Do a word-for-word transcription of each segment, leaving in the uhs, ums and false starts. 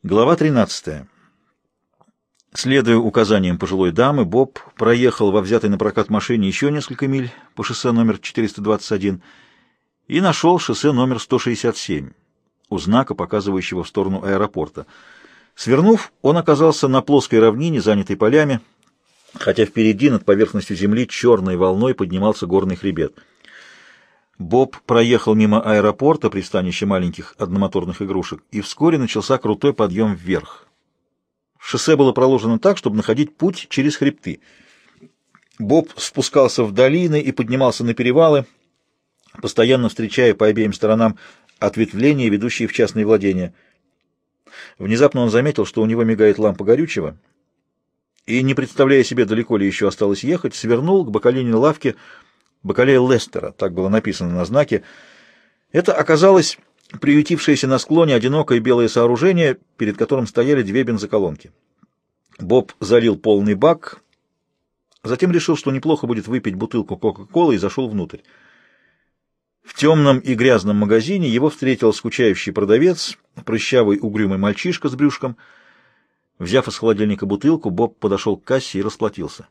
Глава тринадцатая. Следуя указаниям пожилой дамы, Боб проехал во взятой на прокат машине еще несколько миль по шоссе номер четыреста двадцать один и нашел шоссе номер сто шестьдесят семь у знака, показывающего в сторону аэропорта. Свернув, он оказался на плоской равнине, занятой полями, хотя впереди над поверхностью земли черной волной поднимался горный хребет. Боб проехал мимо аэропорта, пристанища маленьких одномоторных игрушек, и вскоре начался крутой подъем вверх. Шоссе было проложено так, чтобы находить путь через хребты. Боб спускался в долины и поднимался на перевалы, постоянно встречая по обеим сторонам ответвления, ведущие в частные владения. Внезапно он заметил, что у него мигает лампа горючего, и, не представляя себе, далеко ли еще осталось ехать, свернул к бакалейной лавке Бакалея Лестера, так было написано на знаке. Это оказалось приютившееся на склоне одинокое белое сооружение, перед которым стояли две бензоколонки. Боб залил полный бак, затем решил, что неплохо будет выпить бутылку Кока-Колы, и зашел внутрь. В темном и грязном магазине его встретил скучающий продавец, прыщавый угрюмый мальчишка с брюшком. Взяв из холодильника бутылку, Боб подошел к кассе и расплатился.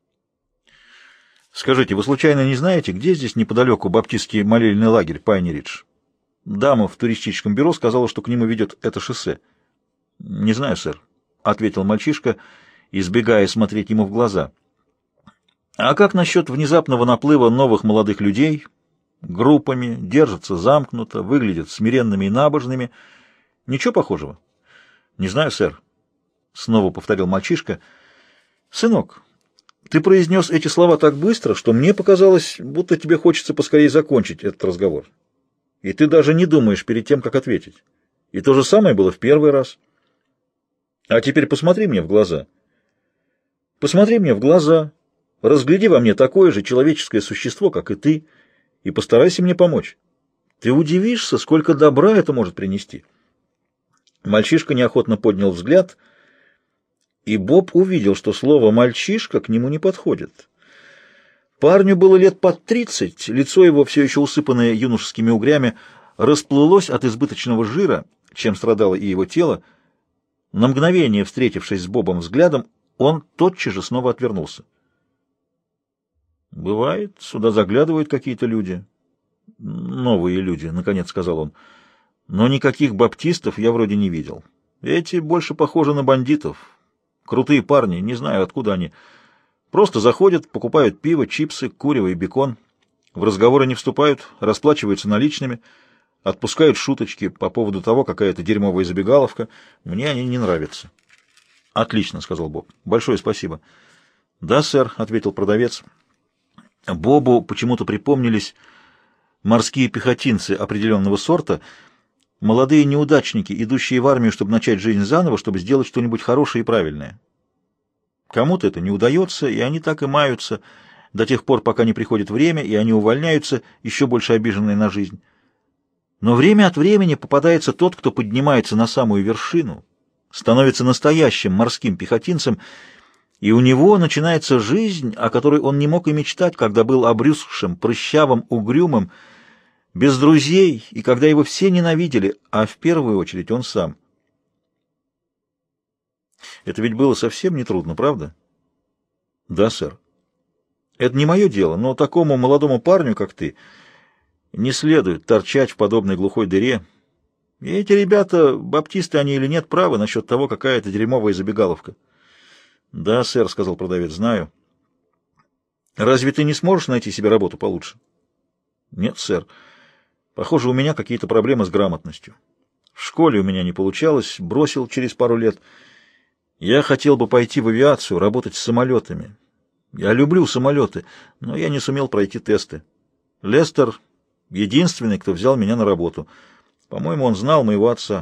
«Скажите, вы случайно не знаете, где здесь неподалеку баптистский молельный лагерь Пайни-Ридж? Дама в туристическом бюро сказала, что к нему ведет это шоссе». «Не знаю, сэр», — ответил мальчишка, избегая смотреть ему в глаза. «А как насчет внезапного наплыва новых молодых людей? Группами, держатся замкнуто, выглядят смиренными и набожными. Ничего похожего?» «Не знаю, сэр», — снова повторил мальчишка. «Сынок, ты произнес эти слова так быстро, что мне показалось, будто тебе хочется поскорее закончить этот разговор. И ты даже не думаешь перед тем, как ответить. И то же самое было в первый раз. А теперь посмотри мне в глаза. Посмотри мне в глаза, разгляди во мне такое же человеческое существо, как и ты, и постарайся мне помочь. Ты удивишься, сколько добра это может принести». Мальчишка неохотно поднял взгляд, и Боб увидел, что слово «мальчишка» к нему не подходит. Парню было лет под тридцать, лицо его, все еще усыпанное юношескими угрями, расплылось от избыточного жира, чем страдало и его тело. На мгновение, встретившись с Бобом взглядом, он тотчас же снова отвернулся. «Бывает, сюда заглядывают какие-то люди. Новые люди», — наконец сказал он. «Но никаких баптистов я вроде не видел. Эти больше похожи на бандитов. Крутые парни, не знаю, откуда они. Просто заходят, покупают пиво, чипсы, курево и бекон. В разговоры не вступают, расплачиваются наличными, отпускают шуточки по поводу того, какая это дерьмовая забегаловка. Мне они не нравятся». «Отлично», — сказал Боб. «Большое спасибо». «Да, сэр», — ответил продавец. Бобу почему-то припомнились морские пехотинцы определенного сорта, молодые неудачники, идущие в армию, чтобы начать жизнь заново, чтобы сделать что-нибудь хорошее и правильное. Кому-то это не удается, и они так и маются до тех пор, пока не приходит время, и они увольняются, еще больше обиженные на жизнь. Но время от времени попадается тот, кто поднимается на самую вершину, становится настоящим морским пехотинцем, и у него начинается жизнь, о которой он не мог и мечтать, когда был обрюзгшим, прыщавым, угрюмым, без друзей, и когда его все ненавидели, а в первую очередь он сам. Это ведь было совсем нетрудно, правда? Да, сэр. Это не мое дело, но такому молодому парню, как ты, не следует торчать в подобной глухой дыре. И эти ребята, баптисты они или нет, правы насчет того, какая это дерьмовая забегаловка. Да, сэр, — сказал продавец, — знаю. Разве ты не сможешь найти себе работу получше? Нет, сэр. Похоже, у меня какие-то проблемы с грамотностью. В школе у меня не получалось, бросил через пару лет. Я хотел бы пойти в авиацию, работать с самолетами. Я люблю самолеты, но я не сумел пройти тесты. Лестер — единственный, кто взял меня на работу. По-моему, он знал моего отца.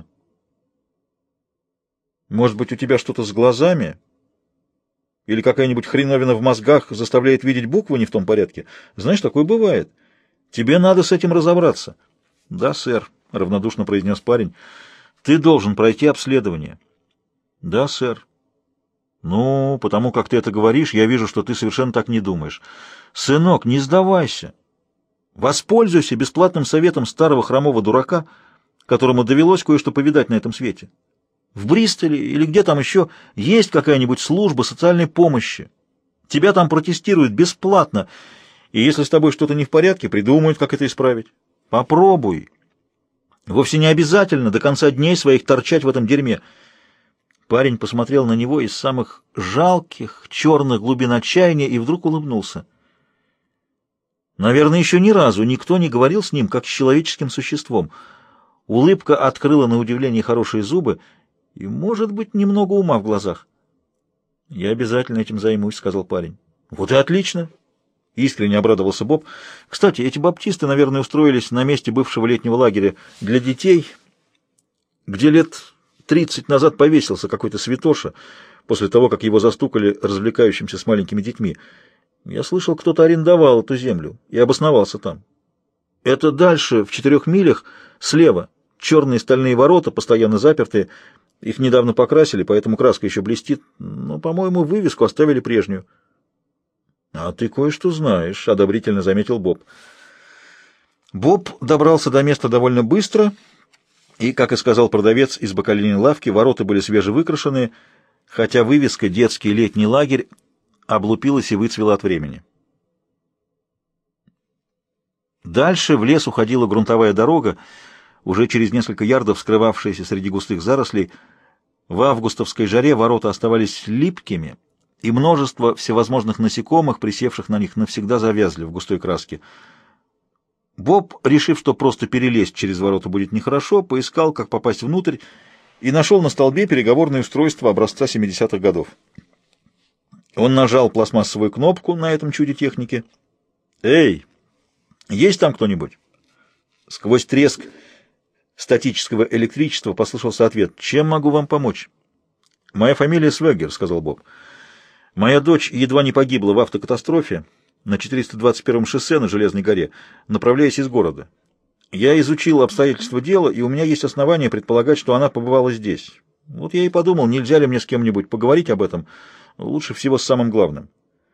Может быть, у тебя что-то с глазами? Или какая-нибудь хреновина в мозгах заставляет видеть буквы не в том порядке? Знаешь, такое бывает. Тебе надо с этим разобраться. — Да, сэр, — равнодушно произнес парень. — Ты должен пройти обследование. — Да, сэр. — Ну, потому как ты это говоришь, я вижу, что ты совершенно так не думаешь. Сынок, не сдавайся. Воспользуйся бесплатным советом старого хромого дурака, которому довелось кое-что повидать на этом свете. В Бристоле или где там еще есть какая-нибудь служба социальной помощи. Тебя там протестируют бесплатно, и если с тобой что-то не в порядке, придумают, как это исправить. Попробуй. Вовсе не обязательно до конца дней своих торчать в этом дерьме. Парень посмотрел на него из самых жалких, черных глубин отчаяния и вдруг улыбнулся. Наверное, еще ни разу никто не говорил с ним, как с человеческим существом. Улыбка открыла на удивление хорошие зубы и, может быть, немного ума в глазах. «Я обязательно этим займусь», — сказал парень. «Вот и отлично!» — искренне обрадовался Боб. «Кстати, эти баптисты, наверное, устроились на месте бывшего летнего лагеря для детей, где лет тридцать назад повесился какой-то святоша после того, как его застукали развлекающимся с маленькими детьми. Я слышал, кто-то арендовал эту землю и обосновался там. Это дальше, в четырех милях, слева. Черные стальные ворота, постоянно запертые. Их недавно покрасили, поэтому краска еще блестит. Но, по-моему, вывеску оставили прежнюю». «А ты кое-что знаешь», — одобрительно заметил Боб. Боб добрался до места довольно быстро, и, как и сказал продавец из бакалейной лавки, ворота были свежевыкрашенные, хотя вывеска «Детский летний лагерь» облупилась и выцвела от времени. Дальше в лес уходила грунтовая дорога, уже через несколько ярдов скрывавшаяся среди густых зарослей. В августовской жаре ворота оставались липкими, и множество всевозможных насекомых, присевших на них, навсегда завязли в густой краске. Боб, решив, что просто перелезть через ворота будет нехорошо, поискал, как попасть внутрь, и нашел на столбе переговорное устройство образца семидесятых годов. Он нажал пластмассовую кнопку на этом чуде техники. «Эй, есть там кто-нибудь?» Сквозь треск статического электричества послышался ответ. «Чем могу вам помочь?» «Моя фамилия Свегер», — сказал Боб. «Моя дочь едва не погибла в автокатастрофе на четыреста двадцать первом шоссе на Железной горе, направляясь из города. Я изучил обстоятельства дела, и у меня есть основания предполагать, что она побывала здесь. Вот я и подумал, нельзя ли мне с кем-нибудь поговорить об этом, лучше всего с самым главным».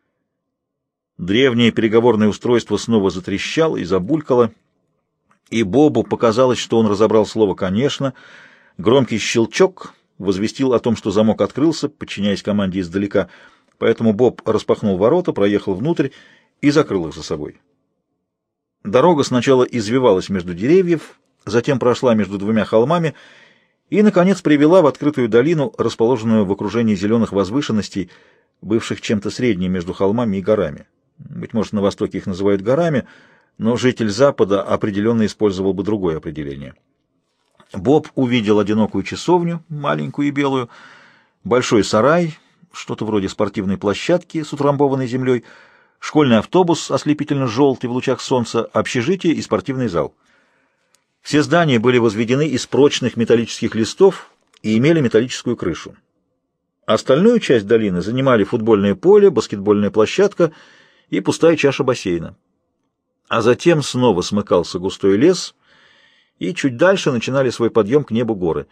Древнее переговорное устройство снова затрещало и забулькало, и Бобу показалось, что он разобрал слово «конечно». Громкий щелчок возвестил о том, что замок открылся, подчиняясь команде издалека, поэтому Боб распахнул ворота, проехал внутрь и закрыл их за собой. Дорога сначала извивалась между деревьев, затем прошла между двумя холмами и, наконец, привела в открытую долину, расположенную в окружении зеленых возвышенностей, бывших чем-то средним между холмами и горами. Быть может, на востоке их называют горами, но житель Запада определенно использовал бы другое определение. Боб увидел одинокую часовню, маленькую и белую, большой сарай, что-то вроде спортивной площадки с утрамбованной землей, школьный автобус, ослепительно-желтый в лучах солнца, общежитие и спортивный зал. Все здания были возведены из прочных металлических листов и имели металлическую крышу. Остальную часть долины занимали футбольное поле, баскетбольная площадка и пустая чаша бассейна. А затем снова смыкался густой лес, и чуть дальше начинали свой подъем к небу горы.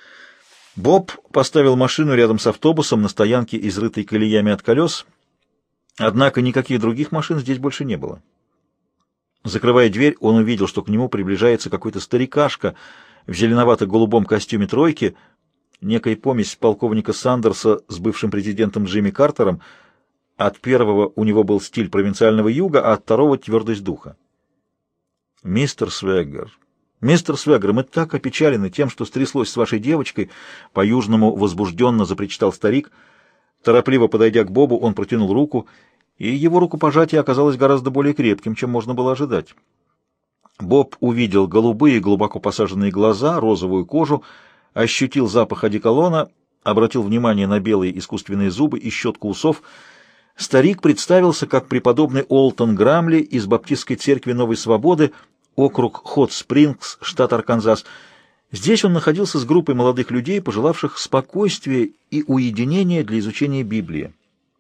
Боб поставил машину рядом с автобусом на стоянке, изрытой колеями от колес, однако никаких других машин здесь больше не было. Закрывая дверь, он увидел, что к нему приближается какой-то старикашка в зеленовато-голубом костюме тройки, некая помесь полковника Сандерса с бывшим президентом Джимми Картером. От первого у него был стиль провинциального юга, а от второго — твердость духа. «Мистер Свегер, мистер Свегер, мы так опечалены тем, что стряслось с вашей девочкой», — по-южному возбужденно запричитал старик. Торопливо подойдя к Бобу, он протянул руку, и его рукопожатие оказалось гораздо более крепким, чем можно было ожидать. Боб увидел голубые, глубоко посаженные глаза, розовую кожу, ощутил запах одеколона, обратил внимание на белые искусственные зубы и щетку усов. Старик представился как преподобный Олтон Грамли из Баптистской церкви Новой Свободы, округ Хот-Спрингс, штат Арканзас. Здесь он находился с группой молодых людей, пожелавших спокойствия и уединения для изучения Библии.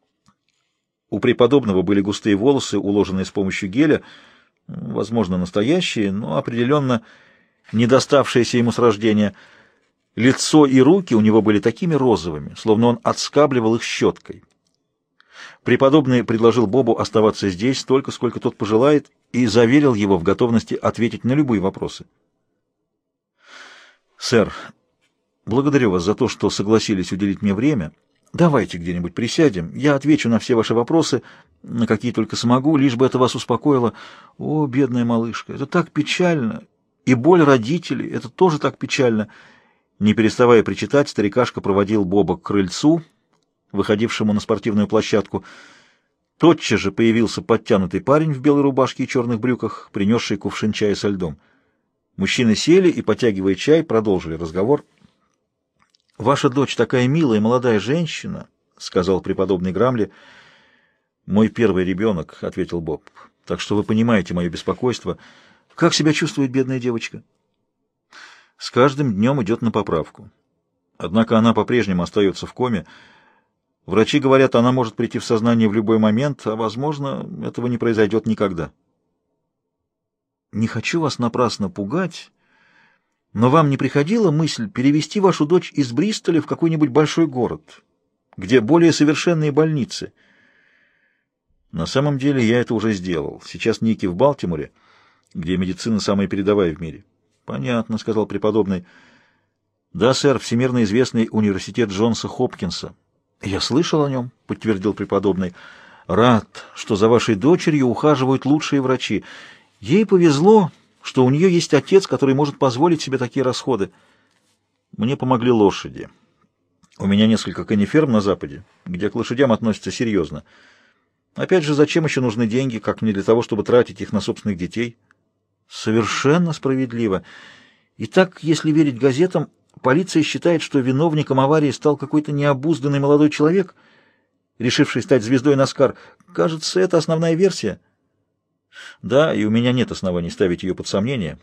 У преподобного были густые волосы, уложенные с помощью геля, возможно, настоящие, но определенно не доставшиеся ему с рождения. Лицо и руки у него были такими розовыми, словно он отскабливал их щеткой. Преподобный предложил Бобу оставаться здесь столько, сколько тот пожелает, и заверил его в готовности ответить на любые вопросы. «Сэр, Благодарю вас за то, что согласились уделить мне время. Давайте где-нибудь присядем. Я отвечу на все ваши вопросы, на какие только смогу, лишь бы это вас успокоило. О, бедная малышка, это так печально. И боль родителей, это тоже так печально. Не переставая причитать, старикашка проводил Боба к крыльцу, выходившему на спортивную площадку. Тотчас же появился подтянутый парень в белой рубашке и черных брюках, принесший кувшин чая со льдом. Мужчины сели и, потягивая чай, продолжили разговор. «Ваша дочь такая милая молодая женщина», — сказал преподобный Грамли. «Мой первый ребенок», — ответил Боб. «Так что вы понимаете мое беспокойство. Как себя чувствует бедная девочка?» «С каждым днем идет на поправку. Однако она по-прежнему остается в коме. Врачи говорят, она может прийти в сознание в любой момент, а, возможно, этого не произойдет никогда». «Не хочу вас напрасно пугать, но вам не приходила мысль перевести вашу дочь из Бристоля в какой-нибудь большой город, где более совершенные больницы?» «На самом деле я это уже сделал. Сейчас Ники в Балтиморе, где медицина самая передовая в мире». «Понятно», — сказал преподобный. «Да, сэр, всемирно известный университет Джонса Хопкинса». «Я слышал о нем», — подтвердил преподобный. «Рад, что за вашей дочерью ухаживают лучшие врачи. Ей повезло, что у нее есть отец, который может позволить себе такие расходы. Мне помогли лошади. У меня несколько кониферм на Западе, где к лошадям относятся серьезно. Опять же, зачем еще нужны деньги, как не для того, чтобы тратить их на собственных детей?» «Совершенно справедливо. Итак, если верить газетам, полиция считает, что виновником аварии стал какой-то необузданный молодой человек, решивший стать звездой Наскар. Кажется, это основная версия». «Да, и у меня нет оснований ставить ее под сомнение.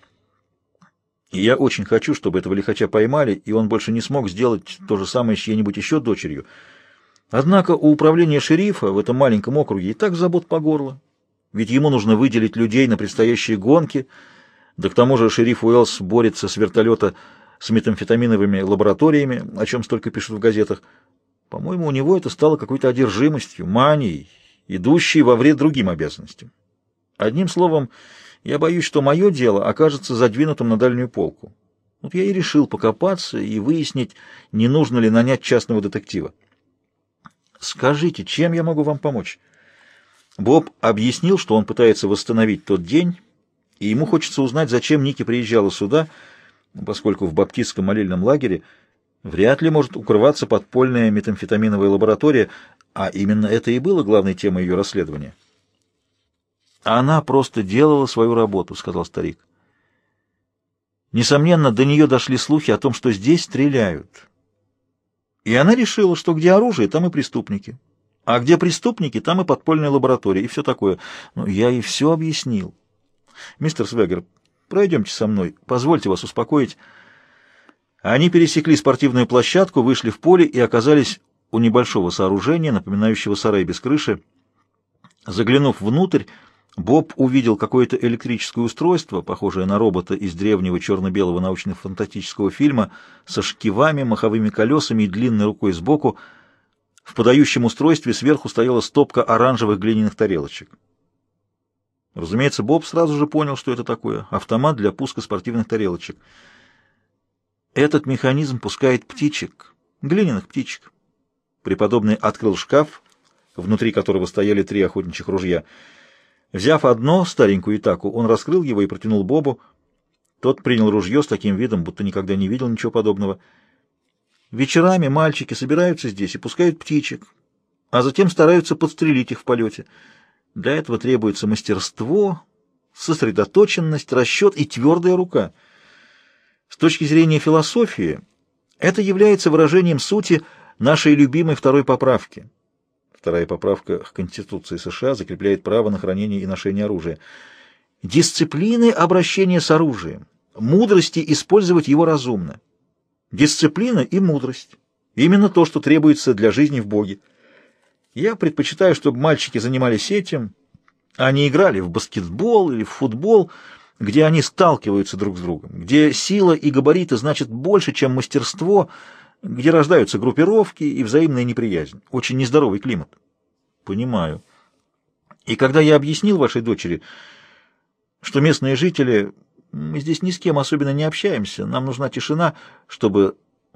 И я очень хочу, чтобы этого лихача поймали, и он больше не смог сделать то же самое с чьей-нибудь еще дочерью. Однако у управления шерифа в этом маленьком округе и так забот по горло. Ведь ему нужно выделить людей на предстоящие гонки, да к тому же шериф Уэллс борется с вертолета с метамфетаминовыми лабораториями, о чем столько пишут в газетах. По-моему, у него это стало какой-то одержимостью, манией, идущей во вред другим обязанностям. Одним словом, я боюсь, что мое дело окажется задвинутым на дальнюю полку. Вот я и решил покопаться и выяснить, не нужно ли нанять частного детектива. Скажите, чем я могу вам помочь?» Боб объяснил, что он пытается восстановить тот день, и ему хочется узнать, зачем Ники приезжала сюда, поскольку в баптистском молельном лагере вряд ли может укрываться подпольная метамфетаминовая лаборатория, а именно это и было главной темой ее расследования. «Она просто делала свою работу», — сказал старик. «Несомненно, до нее дошли слухи о том, что здесь стреляют. И она решила, что где оружие, там и преступники. А где преступники, там и подпольная лаборатория, и все такое. Ну, я и все объяснил. Мистер Свегер, пройдемте со мной, позвольте вас успокоить». Они пересекли спортивную площадку, вышли в поле и оказались у небольшого сооружения, напоминающего сарай без крыши. Заглянув внутрь, Боб увидел какое-то электрическое устройство, похожее на робота из древнего черно-белого научно-фантастического фильма, со шкивами, маховыми колесами и длинной рукой сбоку. В подающем устройстве сверху стояла стопка оранжевых глиняных тарелочек. Разумеется, Боб сразу же понял, что это такое — автомат для пуска спортивных тарелочек. «Этот механизм пускает птичек, глиняных птичек». Преподобный открыл шкаф, внутри которого стояли три охотничьих ружья. Взяв одно, старенькую Итаку, он раскрыл его и протянул Бобу. Тот принял ружье с таким видом, будто никогда не видел ничего подобного. «Вечерами мальчики собираются здесь и пускают птичек, а затем стараются подстрелить их в полете. Для этого требуется мастерство, сосредоточенность, расчет и твердая рука. С точки зрения философии это является выражением сути нашей любимой второй поправки». Вторая поправка к Конституции США закрепляет право на хранение и ношение оружия. «Дисциплины обращения с оружием, мудрости использовать его разумно». Дисциплина и мудрость. Именно то, что требуется для жизни в Боге. Я предпочитаю, чтобы мальчики занимались этим, а не играли в баскетбол или в футбол, где они сталкиваются друг с другом, где сила и габариты значат больше, чем мастерство, где рождаются группировки и взаимная неприязнь. Очень нездоровый климат. Понимаю. И когда я объяснил вашей дочери, что местные жители... Мы здесь ни с кем особенно не общаемся, нам нужна тишина, чтобы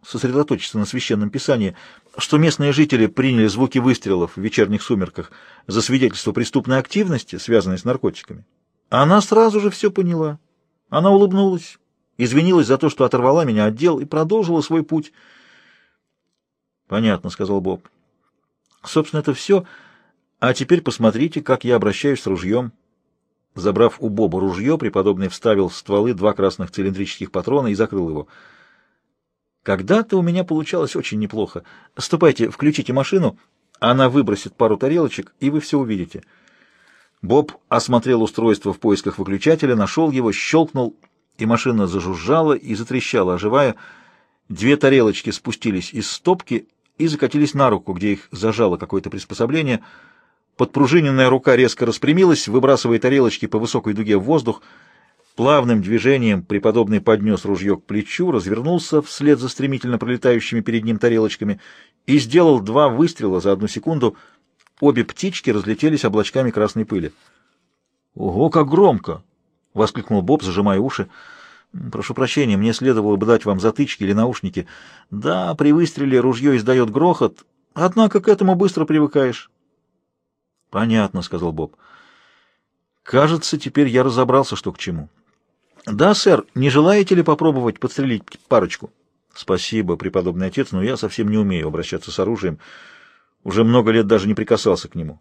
сосредоточиться на священном писании, что местные жители приняли звуки выстрелов в вечерних сумерках за свидетельство преступной активности, связанной с наркотиками. Она сразу же все поняла. Она улыбнулась, извинилась за то, что оторвала меня от дел, и продолжила свой путь. «Понятно», — сказал Боб. «Собственно, это все. А теперь посмотрите, как я обращаюсь с ружьем». Забрав у Боба ружье, преподобный вставил в стволы два красных цилиндрических патрона и закрыл его. «Когда-то у меня получалось очень неплохо. Ступайте, включите машину, она выбросит пару тарелочек, и вы все увидите». Боб осмотрел устройство в поисках выключателя, нашел его, щелкнул, и машина зажужжала и затрещала, оживая. Две тарелочки спустились из стопки и закатились на руку, где их зажало какое-то приспособление. Подпружиненная рука резко распрямилась, выбрасывая тарелочки по высокой дуге в воздух. Плавным движением преподобный поднес ружье к плечу, развернулся вслед за стремительно пролетающими перед ним тарелочками и сделал два выстрела за одну секунду. Обе птички разлетелись облачками красной пыли. «Ого, как громко!» — воскликнул Боб, зажимая уши. «Прошу прощения, мне следовало бы дать вам затычки или наушники. Да, при выстреле ружье издает грохот, однако к этому быстро привыкаешь». «Понятно», — сказал Боб. «Кажется, теперь я разобрался, что к чему». «Да, сэр, не желаете ли попробовать подстрелить парочку?» «Спасибо, преподобный отец, но я совсем не умею обращаться с оружием. Уже много лет даже не прикасался к нему».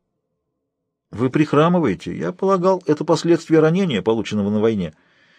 «Вы прихрамываете? Я полагал, это последствия ранения, полученного на войне».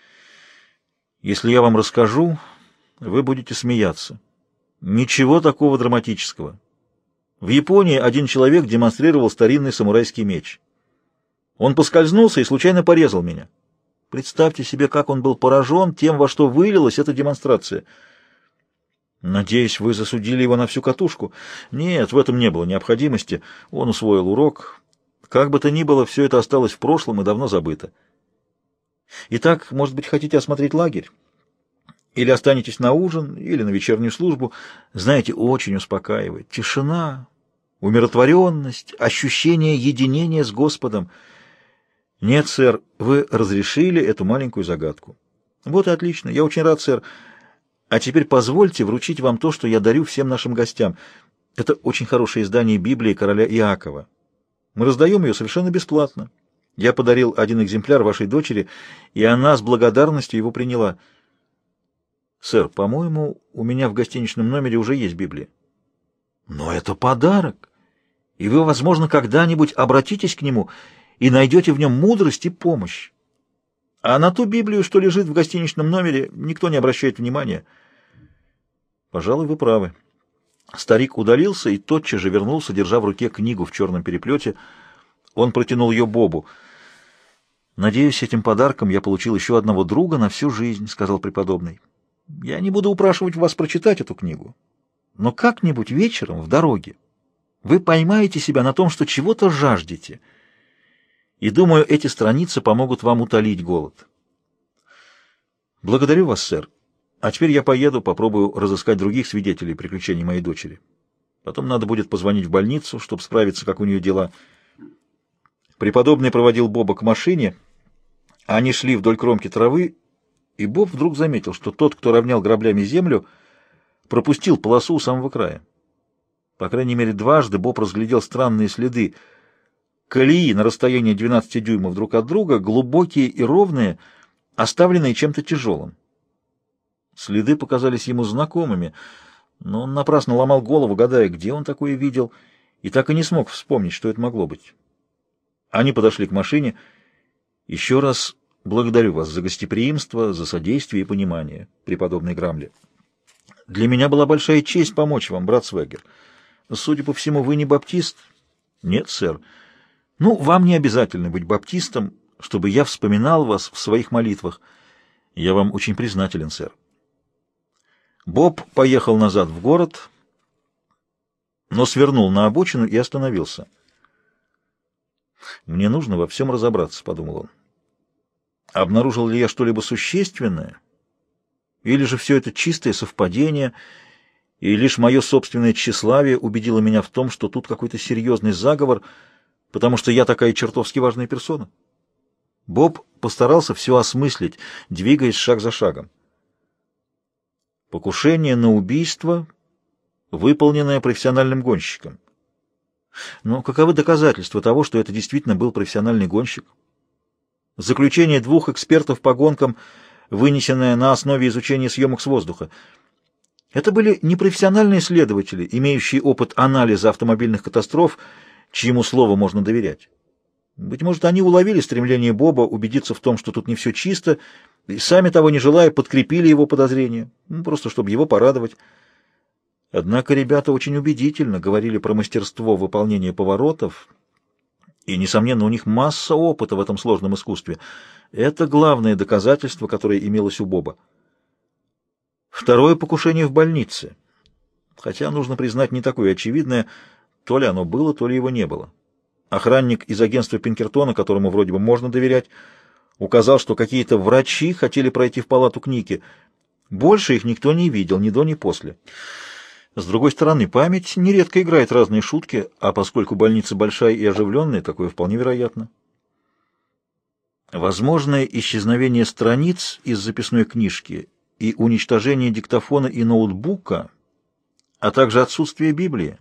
«Если я вам расскажу, вы будете смеяться. Ничего такого драматического. В Японии один человек демонстрировал старинный самурайский меч. Он поскользнулся и случайно порезал меня. Представьте себе, как он был поражен тем, во что вылилась эта демонстрация». «Надеюсь, вы засудили его на всю катушку?» «Нет, в этом не было необходимости. Он усвоил урок. Как бы то ни было, все это осталось в прошлом и давно забыто. Итак, может быть, хотите осмотреть лагерь? Или останетесь на ужин, или на вечернюю службу. Знаете, очень успокаивает. Тишина, умиротворенность, ощущение единения с Господом. Нет, сэр, вы разрешили эту маленькую загадку. Вот и отлично. Я очень рад, сэр. А теперь позвольте вручить вам то, что я дарю всем нашим гостям. Это очень хорошее издание Библии короля Иакова. Мы раздаем ее совершенно бесплатно. Я подарил один экземпляр вашей дочери, и она с благодарностью его приняла. Сэр, по-моему, у меня в гостиничном номере уже есть Библия. Но это подарок, и вы, возможно, когда-нибудь обратитесь к нему и найдете в нем мудрость и помощь. А на ту Библию, что лежит в гостиничном номере, никто не обращает внимания. Пожалуй, вы правы. Старик удалился и тотчас же вернулся, держа в руке книгу в черном переплете. Он протянул ее Бобу. «Надеюсь, этим подарком я получил еще одного друга на всю жизнь», — сказал преподобный. «Я не буду упрашивать вас прочитать эту книгу, но как-нибудь вечером в дороге вы поймаете себя на том, что чего-то жаждете, и, думаю, эти страницы помогут вам утолить голод». «Благодарю вас, сэр. А теперь я поеду, попробую разыскать других свидетелей приключений моей дочери. Потом надо будет позвонить в больницу, чтобы справиться, как у нее дела». Преподобный проводил Боба к машине, они шли вдоль кромки травы, и Боб вдруг заметил, что тот, кто равнял граблями землю, пропустил полосу у самого края. По крайней мере, дважды Боб разглядел странные следы колеи на расстоянии двенадцати дюймов друг от друга, глубокие и ровные, оставленные чем-то тяжелым. Следы показались ему знакомыми, но он напрасно ломал голову, гадая, где он такое видел, и так и не смог вспомнить, что это могло быть. Они подошли к машине. «Еще раз благодарю вас за гостеприимство, за содействие и понимание, преподобный Грамли. Для меня была большая честь помочь вам, брат Свегер. Судя по всему, вы не баптист?» «Нет, сэр. Ну, вам не обязательно быть баптистом, чтобы я вспоминал вас в своих молитвах. Я вам очень признателен, сэр». Боб поехал назад в город, но свернул на обочину и остановился. «Мне нужно во всем разобраться», — подумал он. «Обнаружил ли я что-либо существенное? Или же все это чистое совпадение, и лишь мое собственное тщеславие убедило меня в том, что тут какой-то серьезный заговор, потому что я такая чертовски важная персона?» Боб постарался все осмыслить, двигаясь шаг за шагом. Покушение на убийство, выполненное профессиональным гонщиком. Но каковы доказательства того, что это действительно был профессиональный гонщик? Заключение двух экспертов по гонкам, вынесенное на основе изучения съемок с воздуха. Это были непрофессиональные следователи, имеющие опыт анализа автомобильных катастроф, чьему слову можно доверять. Быть может, они уловили стремление Боба убедиться в том, что тут не все чисто, и сами того не желая подкрепили его подозрения, ну, просто чтобы его порадовать. Однако ребята очень убедительно говорили про мастерство выполнения поворотов, и, несомненно, у них масса опыта в этом сложном искусстве. Это главное доказательство, которое имелось у Боба. Второе покушение в больнице. Хотя, нужно признать, не такое очевидное, то ли оно было, то ли его не было. Охранник из агентства Пинкертона, которому вроде бы можно доверять, указал, что какие-то врачи хотели пройти в палату к Нике. Больше их никто не видел, ни до, ни после. С другой стороны, память нередко играет разные шутки, а поскольку больница большая и оживленная, такое вполне вероятно. Возможное исчезновение страниц из записной книжки и уничтожение диктофона и ноутбука, а также отсутствие Библии.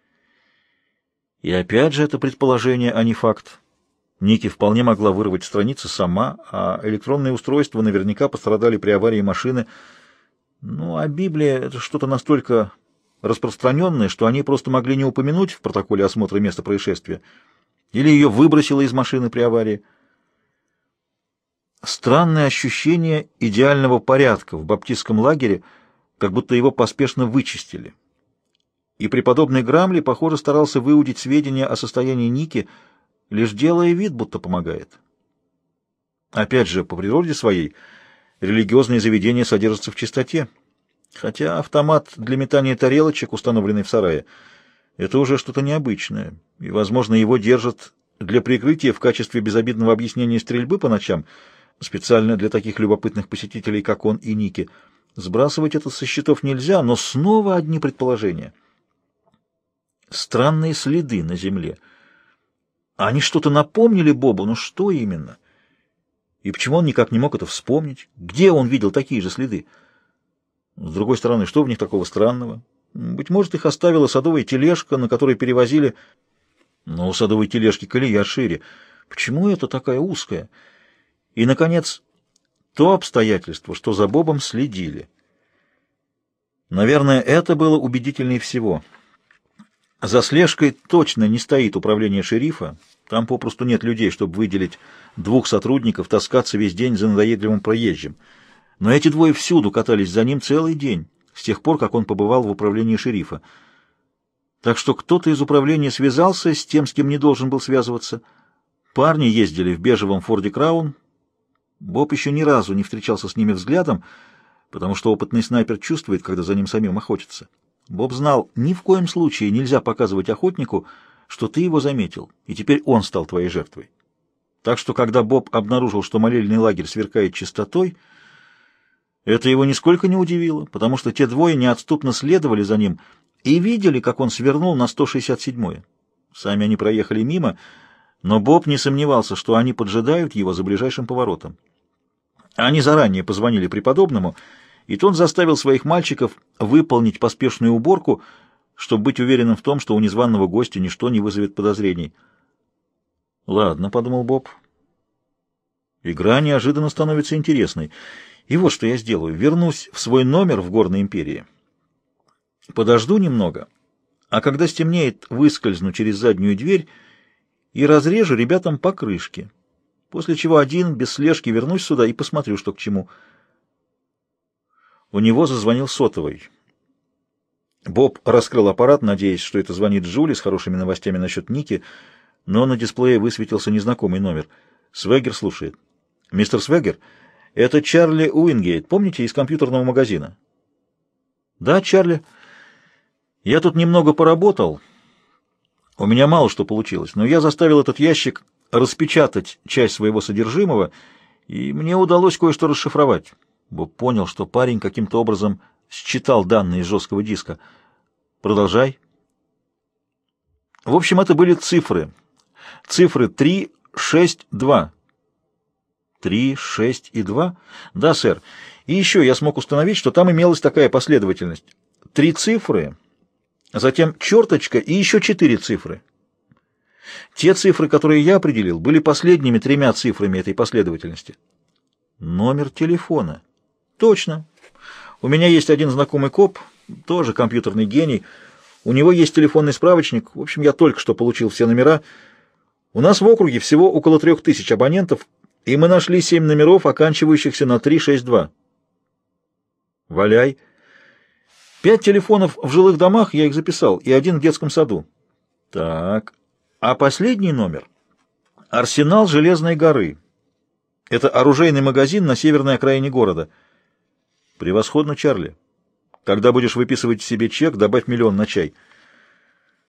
И опять же это предположение, а не факт. Ники вполне могла вырвать страницы сама, а электронные устройства наверняка пострадали при аварии машины. Ну, а Библия — это что-то настолько распространенное, что они просто могли не упомянуть в протоколе осмотра места происшествия, или ее выбросило из машины при аварии. Странное ощущение идеального порядка в баптистском лагере, как будто его поспешно вычистили. И преподобный Грамли, похоже, старался выудить сведения о состоянии Ники, лишь делая вид, будто помогает. Опять же, по природе своей, религиозные заведения содержатся в чистоте, хотя автомат для метания тарелочек, установленный в сарае, это уже что-то необычное, и, возможно, его держат для прикрытия в качестве безобидного объяснения стрельбы по ночам, специально для таких любопытных посетителей, как он и Ники. Сбрасывать это со счетов нельзя, но снова одни предположения. Странные следы на земле. Они что-то напомнили Бобу, но что именно? И почему он никак не мог это вспомнить? Где он видел такие же следы? С другой стороны, что в них такого странного? Быть может, их оставила садовая тележка, на которой перевозили... Но у садовой тележки колея шире. Почему это такая узкая? И, наконец, то обстоятельство, что за Бобом следили. Наверное, это было убедительнее всего. За слежкой точно не стоит управление шерифа. Там попросту нет людей, чтобы выделить двух сотрудников, таскаться весь день за надоедливым проезжим. Но эти двое всюду катались за ним целый день, с тех пор, как он побывал в управлении шерифа. Так что кто-то из управления связался с тем, с кем не должен был связываться. Парни ездили в бежевом Форде Краун. Боб еще ни разу не встречался с ними взглядом, потому что опытный снайпер чувствует, когда за ним самим охотятся. Боб знал, ни в коем случае нельзя показывать охотнику, что ты его заметил, и теперь он стал твоей жертвой. Так что, когда Боб обнаружил, что молельный лагерь сверкает чистотой, это его нисколько не удивило, потому что те двое неотступно следовали за ним и видели, как он свернул на сто шестьдесят седьмое. Сами они проехали мимо, но Боб не сомневался, что они поджидают его за ближайшим поворотом. Они заранее позвонили преподобному, и тот заставил своих мальчиков выполнить поспешную уборку, чтобы быть уверенным в том, что у незваного гостя ничто не вызовет подозрений. «Ладно», — подумал Боб, — «игра неожиданно становится интересной. И вот что я сделаю. Вернусь в свой номер в Горной империи. Подожду немного, а когда стемнеет, выскользну через заднюю дверь и разрежу ребятам покрышки, после чего один, без слежки, вернусь сюда и посмотрю, что к чему». У него зазвонил сотовый. Боб раскрыл аппарат, надеясь, что это звонит Джули с хорошими новостями насчет Ники, но на дисплее высветился незнакомый номер. Свегер слушает. «Мистер Свегер, это Чарли Уингейт, помните, из компьютерного магазина?» «Да, Чарли. Я тут немного поработал. У меня мало что получилось, но я заставил этот ящик распечатать часть своего содержимого, и мне удалось кое-что расшифровать». Боб понял, что парень каким-то образом считал данные из жесткого диска. «Продолжай». В общем, это были цифры. Цифры три, шесть, два. три, шесть и два? Да, сэр. И еще я смог установить, что там имелась такая последовательность. Три цифры, затем черточка и еще четыре цифры. Те цифры, которые я определил, были последними тремя цифрами этой последовательности. Номер телефона. Точно. У меня есть один знакомый коп, тоже компьютерный гений. У него есть телефонный справочник. В общем, я только что получил все номера. У нас в округе всего около трех тысяч абонентов, и мы нашли семь номеров, оканчивающихся на три шесть два. Валяй. Пять телефонов в жилых домах, я их записал, и один в детском саду. Так. А последний номер — Арсенал Железной горы. Это оружейный магазин на северной окраине города. Превосходно, Чарли. Когда будешь выписывать себе чек, добавь миллион на чай.